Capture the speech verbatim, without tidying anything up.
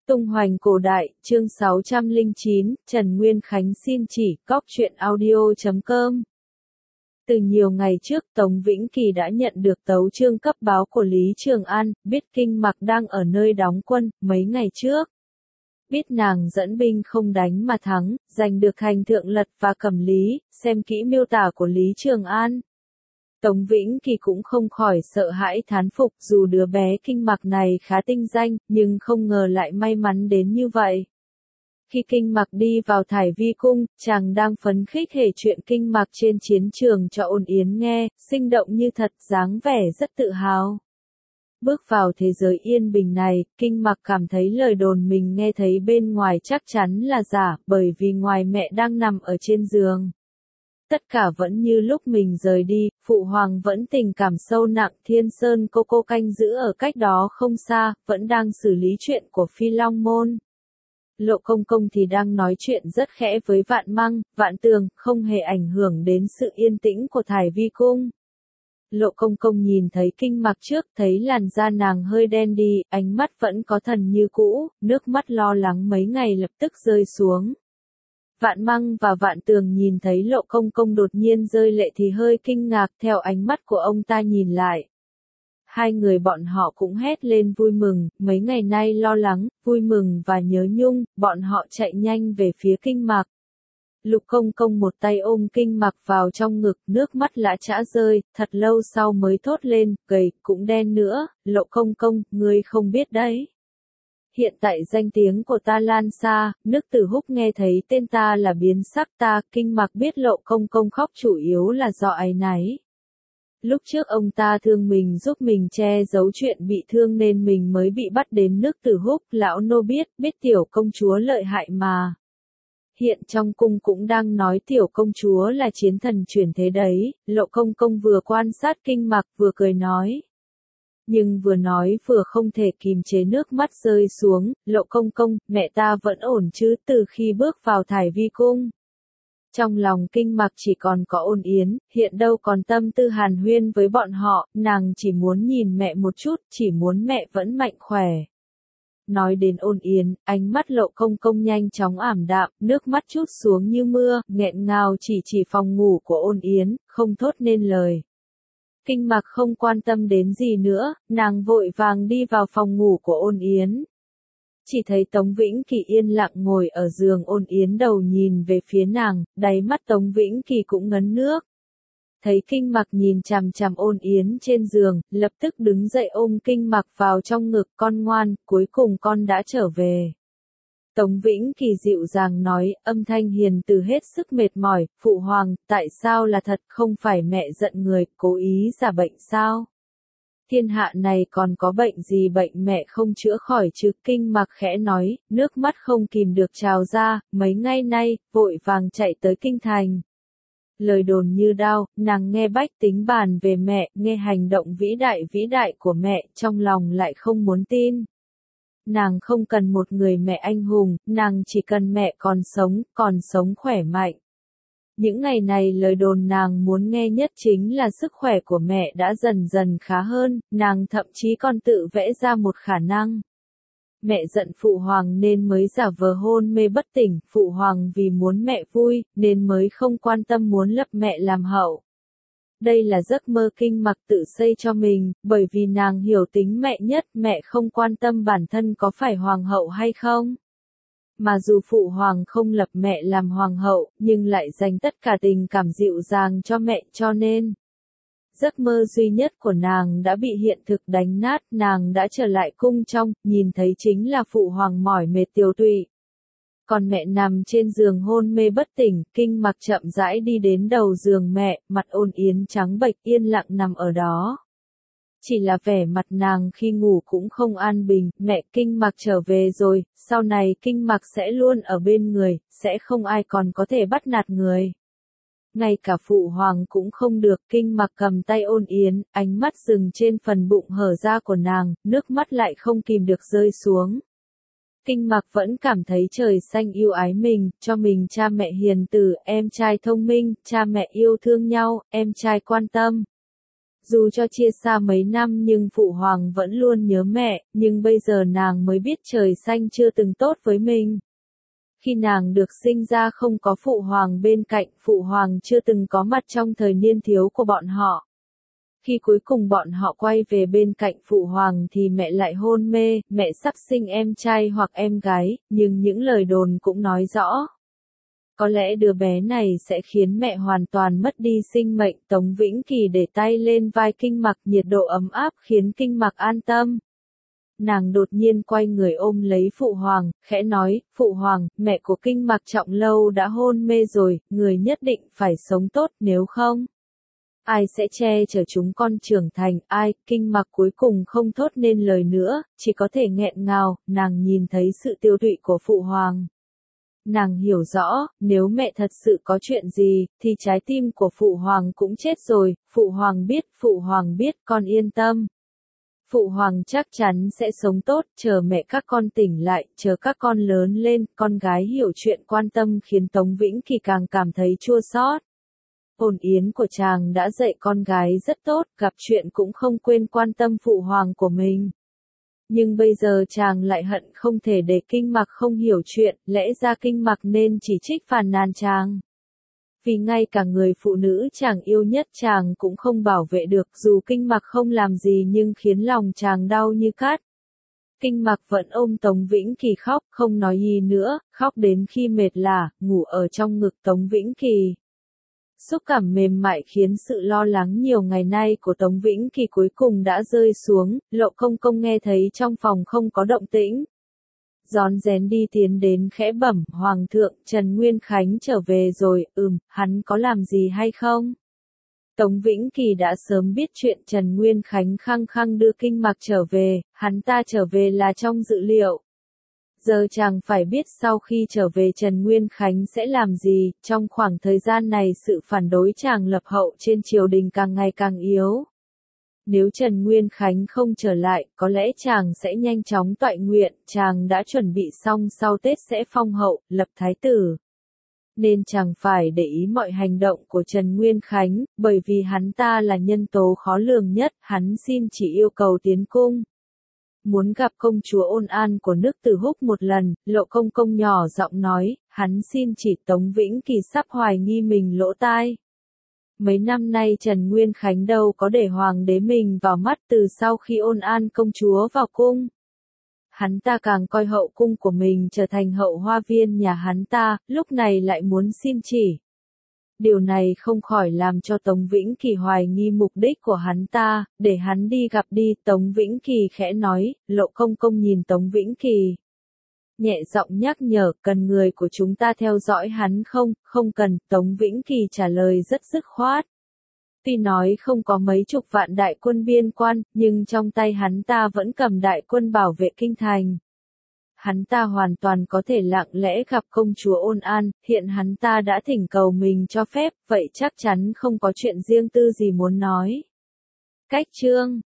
Tung hoành cổ đại, chương sáu trăm lẻ chín, Trần Nguyên Khánh xin chỉ, cóc truyện audio chấm com. Từ nhiều ngày trước Tống Vĩnh Kỳ đã nhận được tấu chương cấp báo của Lý Trường An, biết Kinh Mặc đang ở nơi đóng quân, mấy ngày trước. Biết nàng dẫn binh không đánh mà thắng, giành được thành Thượng Lật và Cẩm Lý, xem kỹ miêu tả của Lý Trường An. Tống Vĩnh Kỳ cũng không khỏi sợ hãi thán phục, dù đứa bé Kinh Mặc này khá tinh danh, nhưng không ngờ lại may mắn đến như vậy. Khi Kinh Mặc đi vào Thải Vi Cung, chàng đang phấn khích kể chuyện Kinh Mặc trên chiến trường cho Ôn Yến nghe, sinh động như thật, dáng vẻ rất tự hào. Bước vào thế giới yên bình này, Kinh Mặc cảm thấy lời đồn mình nghe thấy bên ngoài chắc chắn là giả, bởi vì ngoài mẹ đang nằm ở trên giường. Tất cả vẫn như lúc mình rời đi, Phụ Hoàng vẫn tình cảm sâu nặng, Thiên Sơn cô cô canh giữ ở cách đó không xa, vẫn đang xử lý chuyện của Phi Long Môn. Lộ Công Công thì đang nói chuyện rất khẽ với Vạn Măng, Vạn Tường, không hề ảnh hưởng đến sự yên tĩnh của Thải Vi Cung. Lộ Công Công nhìn thấy Kinh Mặc trước, thấy làn da nàng hơi đen đi, ánh mắt vẫn có thần như cũ, nước mắt lo lắng mấy ngày lập tức rơi xuống. Vạn Măng và Vạn Tường nhìn thấy Lộ Công Công đột nhiên rơi lệ thì hơi kinh ngạc, theo ánh mắt của ông ta nhìn lại. Hai người bọn họ cũng hét lên vui mừng, mấy ngày nay lo lắng, vui mừng và nhớ nhung, bọn họ chạy nhanh về phía Kinh Mặc. Lục Công Công một tay ôm Kinh Mặc vào trong ngực, nước mắt lã chã rơi, thật lâu sau mới thốt lên, gầy, cũng đen nữa, Lộ Công Công, ngươi không biết đấy. Hiện tại danh tiếng của ta lan xa, nước Tử Húc nghe thấy tên ta là biến sắc ta, Kinh Mặc biết Lộ Công Công khóc chủ yếu là do áy náy. Lúc trước ông ta thương mình giúp mình che giấu chuyện bị thương nên mình mới bị bắt đến nước Tử Húc, lão nô biết, biết tiểu công chúa lợi hại mà. Hiện trong cung cũng đang nói tiểu công chúa là chiến thần chuyển thế đấy, Lộ Công Công vừa quan sát Kinh Mặc vừa cười nói. Nhưng vừa nói vừa không thể kìm chế nước mắt rơi xuống, Lộ Công Công, mẹ ta vẫn ổn chứ từ khi bước vào Thải Vi Cung. Trong lòng Kinh Mặc chỉ còn có Ôn Yến, hiện đâu còn tâm tư hàn huyên với bọn họ, nàng chỉ muốn nhìn mẹ một chút, chỉ muốn mẹ vẫn mạnh khỏe. Nói đến Ôn Yến, ánh mắt Lộ Công Công nhanh chóng ảm đạm, nước mắt trút xuống như mưa, nghẹn ngào chỉ chỉ phòng ngủ của Ôn Yến, không thốt nên lời. Kinh Mặc không quan tâm đến gì nữa, nàng vội vàng đi vào phòng ngủ của Ôn Yến. Chỉ thấy Tống Vĩnh Kỳ yên lặng ngồi ở giường Ôn Yến đầu nhìn về phía nàng, đáy mắt Tống Vĩnh Kỳ cũng ngấn nước. Thấy Kinh Mặc nhìn chằm chằm Ôn Yến trên giường, lập tức đứng dậy ôm Kinh Mặc vào trong ngực, con ngoan, cuối cùng con đã trở về. Tống Vĩnh Kỳ dịu dàng nói, âm thanh hiền từ hết sức mệt mỏi, Phụ Hoàng, tại sao là thật, không phải mẹ giận người, cố ý giả bệnh sao? Thiên hạ này còn có bệnh gì bệnh mẹ không chữa khỏi chứ? Kinh Mặc khẽ nói, nước mắt không kìm được trào ra, mấy ngày nay, vội vàng chạy tới kinh thành. Lời đồn như đao, nàng nghe bách tính bàn về mẹ, nghe hành động vĩ đại vĩ đại của mẹ, trong lòng lại không muốn tin. Nàng không cần một người mẹ anh hùng, nàng chỉ cần mẹ còn sống, còn sống khỏe mạnh. Những ngày này lời đồn nàng muốn nghe nhất chính là sức khỏe của mẹ đã dần dần khá hơn, nàng thậm chí còn tự vẽ ra một khả năng. Mẹ giận Phụ Hoàng nên mới giả vờ hôn mê bất tỉnh, Phụ Hoàng vì muốn mẹ vui, nên mới không quan tâm muốn lập mẹ làm hậu. Đây là giấc mơ Kinh Mặc tự xây cho mình, bởi vì nàng hiểu tính mẹ nhất, mẹ không quan tâm bản thân có phải hoàng hậu hay không. Mà dù Phụ Hoàng không lập mẹ làm hoàng hậu, nhưng lại dành tất cả tình cảm dịu dàng cho mẹ cho nên. Giấc mơ duy nhất của nàng đã bị hiện thực đánh nát, nàng đã trở lại cung trong, nhìn thấy chính là Phụ Hoàng mỏi mệt tiều tụy. Còn mẹ nằm trên giường hôn mê bất tỉnh, Kinh Mặc chậm rãi đi đến đầu giường mẹ, mặt Ôn Yến trắng bệch yên lặng nằm ở đó. Chỉ là vẻ mặt nàng khi ngủ cũng không an bình, mẹ Kinh Mặc trở về rồi, sau này Kinh Mặc sẽ luôn ở bên người, sẽ không ai còn có thể bắt nạt người. Ngay cả Phụ Hoàng cũng không được, Kinh Mặc cầm tay Ôn Yến, ánh mắt dừng trên phần bụng hở ra của nàng, nước mắt lại không kìm được rơi xuống. Kinh Mặc vẫn cảm thấy trời xanh yêu ái mình, cho mình cha mẹ hiền từ, em trai thông minh, cha mẹ yêu thương nhau, em trai quan tâm. Dù cho chia xa mấy năm nhưng Phụ Hoàng vẫn luôn nhớ mẹ, nhưng bây giờ nàng mới biết trời xanh chưa từng tốt với mình. Khi nàng được sinh ra không có Phụ Hoàng bên cạnh, Phụ Hoàng chưa từng có mặt trong thời niên thiếu của bọn họ. Khi cuối cùng bọn họ quay về bên cạnh Phụ Hoàng thì mẹ lại hôn mê, mẹ sắp sinh em trai hoặc em gái, nhưng những lời đồn cũng nói rõ. Có lẽ đứa bé này sẽ khiến mẹ hoàn toàn mất đi sinh mệnh. Tống Vĩnh Kỳ để tay lên vai Kinh Mặc, nhiệt độ ấm áp khiến Kinh Mặc an tâm. Nàng đột nhiên quay người ôm lấy Phụ Hoàng, khẽ nói, Phụ Hoàng, mẹ của Kinh Mặc Trọng Lâu đã hôn mê rồi, người nhất định phải sống tốt, nếu không, ai sẽ che chở chúng con trưởng thành, ai? Kinh Mặc cuối cùng không thốt nên lời nữa, chỉ có thể nghẹn ngào. Nàng nhìn thấy sự tiêu tụy của Phụ Hoàng. Nàng hiểu rõ, nếu mẹ thật sự có chuyện gì, thì trái tim của Phụ Hoàng cũng chết rồi. Phụ Hoàng biết, Phụ Hoàng biết, con yên tâm. Phụ Hoàng chắc chắn sẽ sống tốt, chờ mẹ các con tỉnh lại, chờ các con lớn lên. Con gái hiểu chuyện quan tâm khiến Tống Vĩnh Kỳ càng cảm thấy chua xót. Ôn Yến của chàng đã dạy con gái rất tốt, gặp chuyện cũng không quên quan tâm Phụ Hoàng của mình. Nhưng bây giờ chàng lại hận không thể để Kinh Mặc không hiểu chuyện, lẽ ra Kinh Mặc nên chỉ trích phàn nàn chàng. Vì ngay cả người phụ nữ chàng yêu nhất chàng cũng không bảo vệ được, dù Kinh Mặc không làm gì nhưng khiến lòng chàng đau như cắt. Kinh Mặc vẫn ôm Tống Vĩnh Kỳ khóc, không nói gì nữa, khóc đến khi mệt lả, ngủ ở trong ngực Tống Vĩnh Kỳ. Xúc cảm mềm mại khiến sự lo lắng nhiều ngày nay của Tống Vĩnh Kỳ cuối cùng đã rơi xuống. Lộ Công Công nghe thấy trong phòng không có động tĩnh. Rón rén đi tiến đến khẽ bẩm, Hoàng thượng, Trần Nguyên Khánh trở về rồi, ừm, hắn có làm gì hay không? Tống Vĩnh Kỳ đã sớm biết chuyện Trần Nguyên Khánh khăng khăng đưa Kinh Mặc trở về, hắn ta trở về là trong dự liệu. Giờ chàng phải biết sau khi trở về Trần Nguyên Khánh sẽ làm gì. Trong khoảng thời gian này sự phản đối chàng lập hậu trên triều đình càng ngày càng yếu. Nếu Trần Nguyên Khánh không trở lại, có lẽ chàng sẽ nhanh chóng toại nguyện. Chàng đã chuẩn bị xong sau Tết sẽ phong hậu, lập thái tử. Nên chàng phải để ý mọi hành động của Trần Nguyên Khánh, bởi vì hắn ta là nhân tố khó lường nhất. Hắn xin chỉ yêu cầu tiến cung. Muốn gặp công chúa Ôn An của nước Từ Húc một lần. Lộ Công Công nhỏ giọng nói, hắn xin chỉ. Tống Vĩnh Kỳ sắp hoài nghi mình lỗ tai. Mấy năm nay Trần Nguyên Khánh đâu có để hoàng đế mình vào mắt từ sau khi Ôn An công chúa vào cung. Hắn ta càng coi hậu cung của mình trở thành hậu hoa viên nhà hắn ta, lúc này lại muốn xin chỉ. Điều này không khỏi làm cho Tống Vĩnh Kỳ hoài nghi mục đích của hắn ta, để hắn đi gặp đi. Tống Vĩnh Kỳ khẽ nói. Lộ Công Công nhìn Tống Vĩnh Kỳ, nhẹ giọng nhắc nhở, cần người của chúng ta theo dõi hắn không? Không cần, Tống Vĩnh Kỳ trả lời rất dứt khoát. Tuy nói không có mấy chục vạn đại quân biên quan, nhưng trong tay hắn ta vẫn cầm đại quân bảo vệ kinh thành. Hắn ta hoàn toàn có thể lặng lẽ gặp công chúa Ôn An, hiện hắn ta đã thỉnh cầu mình cho phép, vậy chắc chắn không có chuyện riêng tư gì muốn nói. Cách chương